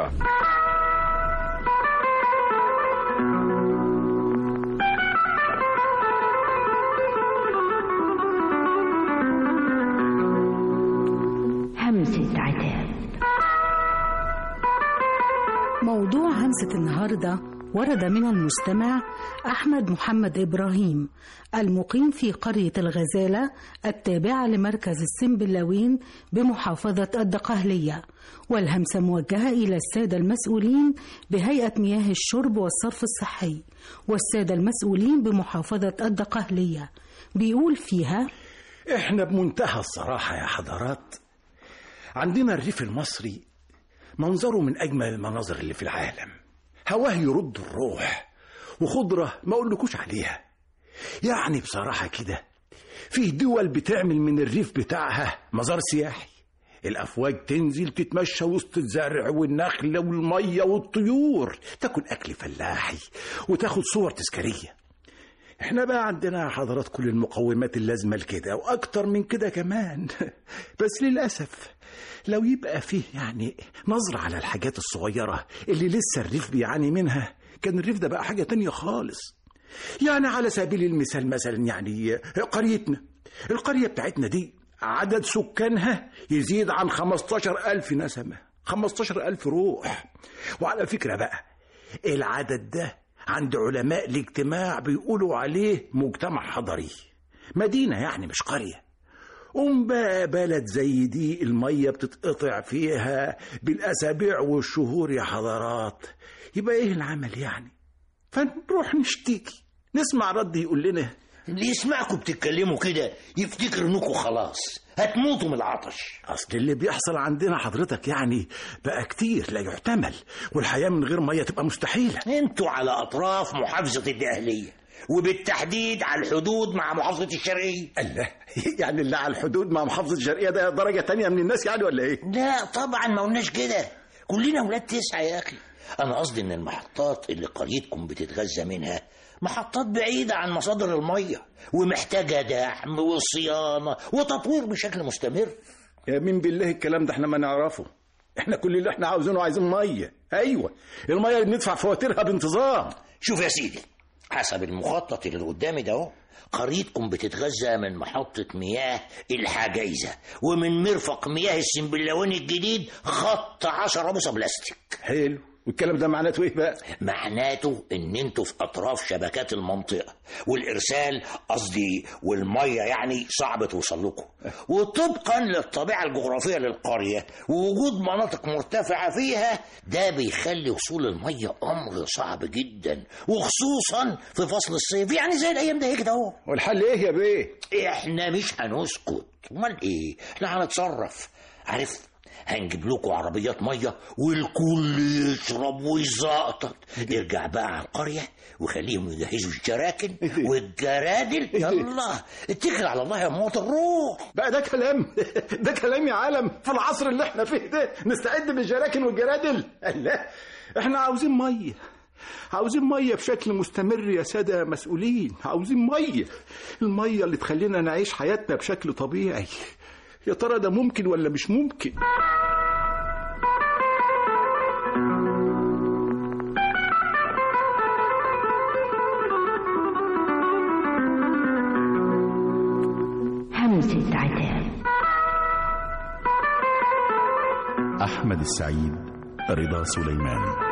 القاهرة. همسة عتاب. موضوع همسة النهاردة ورد من المستمع أحمد محمد إبراهيم المقيم في قرية الغزالة التابعة لمركز السنبلاوين بمحافظة الدقهلية، والهمسة موجهة إلى السادة المسؤولين بهيئة مياه الشرب والصرف الصحي والسادة المسؤولين بمحافظة الدقهلية. بيقول فيها: إحنا بمنتهى الصراحة يا حضرات عندنا الريف المصري منظره من أجمل المناظر اللي في العالم، هواه يرد الروح وخضرة ما أقولكوش عليها. يعني بصراحة كده فيه دول بتعمل من الريف بتاعها مزار سياحي، الأفواج تنزل تتمشى وسط الزرع والنخل والمية والطيور، تاكل أكل فلاحي وتاخد صور تذكارية. احنا بقى عندنا يا حضرات كل المقومات اللازمة لكده وأكتر من كده كمان بس للأسف لو يبقى فيه يعني نظرة على الحاجات الصغيرة اللي لسه الريف بيعاني منها كان الريف ده بقى حاجة تانية خالص. يعني على سبيل المثال مثلا يعني قريتنا، القرية بتاعتنا دي عدد سكانها يزيد عن 15,000 نسمة، 15,000 روح. وعلى فكرة بقى العدد ده عند علماء الاجتماع بيقولوا عليه مجتمع حضري، مدينة يعني مش قرية. بقى بلد زي دي المية بتتقطع فيها بالأسابيع والشهور يا حضرات، يبقى ايه العمل يعني؟ فنروح نشتكي نسمع رد يقول لنا اللي يسمعكم بتتكلموا كده يفتكر انكم خلاص هتموتوا من العطش. اصل اللي بيحصل عندنا حضرتك يعني بقى كتير لا يحتمل، والحياة من غير مية تبقى مستحيلة. انتوا على اطراف محافظة الدقهلية وبالتحديد على الحدود مع محافظة الشرقية. الله، يعني اللي على الحدود مع محافظة الشرقية ده درجة تانية من الناس يعني ولا ايه؟ لا طبعا ما قلناش كده، كلنا ولاد 9 يا اخي. انا قصدي ان المحطات اللي قريتكم بتتغذى منها محطات بعيدة عن مصادر المية ومحتاجة دعم وصيانة وتطوير بشكل مستمر. يا مين بالله الكلام ده احنا ما نعرفه، احنا كل اللي احنا عاوزينه عايزين مية. ايوه المية اللي بندفع فواتيرها بانتظام. شوف يا سيدي، حسب المخطط اللي قدامي ده اهو قريتكم بتتغذى من محطة مياه الحجيزة ومن مرفق مياه السنبلاوين الجديد خط 10 بوصة بلاستيك. حلو، والكلام ده معناته ايه بقى؟ معناته ان انتوا في اطراف شبكات المنطقة والارسال قصدي والمية يعني صعب توصل لكم، وطبقا للطبيعة الجغرافية للقرية ووجود مناطق مرتفعة فيها ده بيخلي وصول المية امر صعب جدا، وخصوصا في فصل الصيف يعني زي الايام ده كده اهو. والحل ايه يا بيه؟ احنا مش هنسكت، امال ايه؟ احنا هنتصرف. عارف، هنجيب لكم عربيات ميه والكل يشرب ويزقطط. ارجع بقى على القريه وخليهم يجهزوا الجراكن والجرادل. يلا اتكل على الله يا موت الروح. بقى ده كلام ده كلام يا عالم في العصر اللي احنا فيه ده نستعد بالجراكن والجرادل؟ لا، احنا عاوزين ميه، عاوزين ميه بشكل مستمر يا ساده مسؤولين، عاوزين ميه، الميه اللي تخلينا نعيش حياتنا بشكل طبيعي. يا ترى ده ممكن ولا مش ممكن؟ همسة عتاب. أحمد السعيد، رضا سليمان.